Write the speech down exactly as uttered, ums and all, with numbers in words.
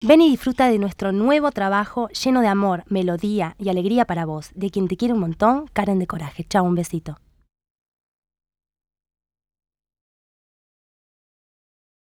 Ven y disfruta de nuestro nuevo trabajo lleno de amor, melodía y alegría para vos. De quien te quiere un montón, Karen de Coraje. Chao, un besito.